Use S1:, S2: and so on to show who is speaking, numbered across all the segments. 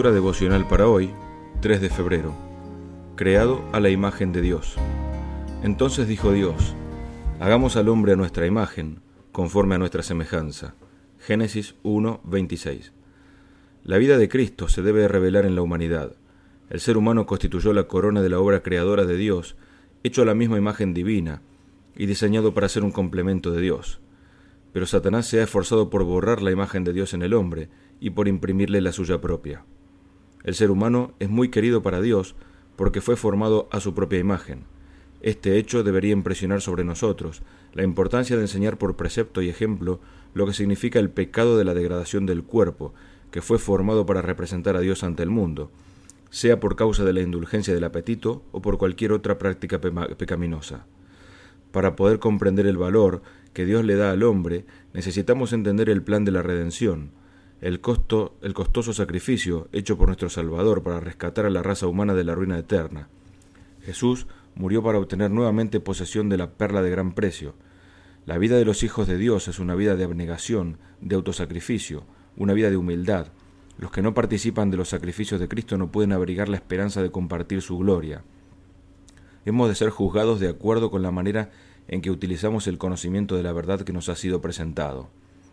S1: Lectura devocional para hoy, 3 de febrero. Creado a la imagen de Dios. Entonces dijo Dios: hagamos al hombre a nuestra imagen, conforme a nuestra semejanza. Génesis 1:26. La vida de Cristo se debe revelar en la humanidad. El ser humano constituyó la corona de la obra creadora de Dios, hecho a la misma imagen divina y diseñado para ser un complemento de Dios. Pero Satanás se ha esforzado por borrar la imagen de Dios en el hombre y por imprimirle la suya propia. El ser humano es muy querido para Dios porque fue formado a su propia imagen. Este hecho debería impresionar sobre nosotros la importancia de enseñar por precepto y ejemplo lo que significa el pecado de la degradación del cuerpo, que fue formado para representar a Dios ante el mundo, sea por causa de la indulgencia del apetito o por cualquier otra práctica pecaminosa. Para poder comprender el valor que Dios le da al hombre, necesitamos entender el plan de la redención, el costoso sacrificio hecho por nuestro Salvador para rescatar a la raza humana de la ruina eterna. Jesús murió para obtener nuevamente posesión de la perla de gran precio. La vida de los hijos de Dios es una vida de abnegación, de autosacrificio, una vida de humildad. Los que no participan de los sacrificios de Cristo no pueden abrigar la esperanza de compartir su gloria. Hemos de ser juzgados de acuerdo con la manera en que utilizamos el conocimiento de la verdad que nos ha sido presentado.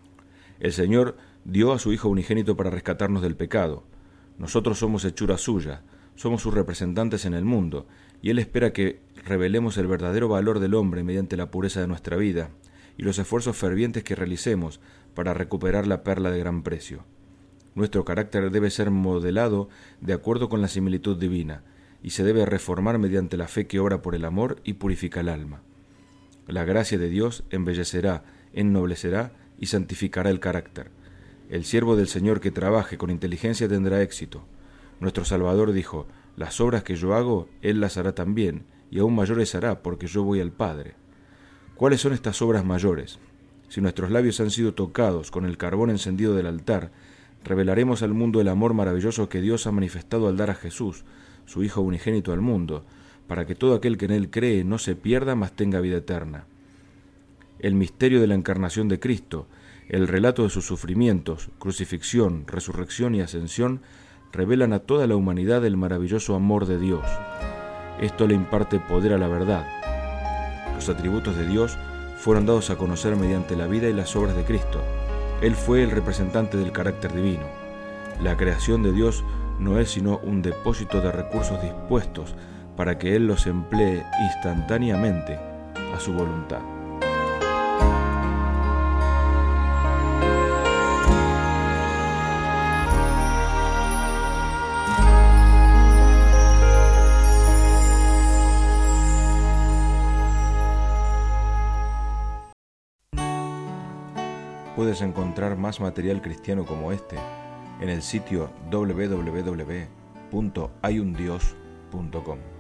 S1: El Señor dio a su Hijo unigénito para rescatarnos del pecado. Nosotros somos hechura suya, somos sus representantes en el mundo, y Él espera que revelemos el verdadero valor del hombre mediante la pureza de nuestra vida y los esfuerzos fervientes que realicemos para recuperar la perla de gran precio. Nuestro carácter debe ser modelado de acuerdo con la similitud divina, y se debe reformar mediante la fe que obra por el amor y purifica el alma. La gracia de Dios embellecerá, ennoblecerá y santificará el carácter. El siervo del Señor que trabaje con inteligencia tendrá éxito. Nuestro Salvador dijo: las obras que yo hago, Él las hará también, y aún mayores hará, porque yo voy al Padre. ¿Cuáles son estas obras mayores? Si nuestros labios han sido tocados con el carbón encendido del altar, revelaremos al mundo el amor maravilloso que Dios ha manifestado al dar a Jesús, su Hijo unigénito, al mundo, para que todo aquel que en Él cree no se pierda, mas tenga vida eterna. El misterio de la encarnación de Cristo, el relato de sus sufrimientos, crucifixión, resurrección y ascensión, revelan a toda la humanidad el maravilloso amor de Dios. Esto le imparte poder a la verdad. Los atributos de Dios fueron dados a conocer mediante la vida y las obras de Cristo. Él fue el representante del carácter divino. La creación de Dios no es sino un depósito de recursos dispuestos para que Él los emplee instantáneamente a su voluntad. Puedes encontrar más material cristiano como este en el sitio www.hayundios.com.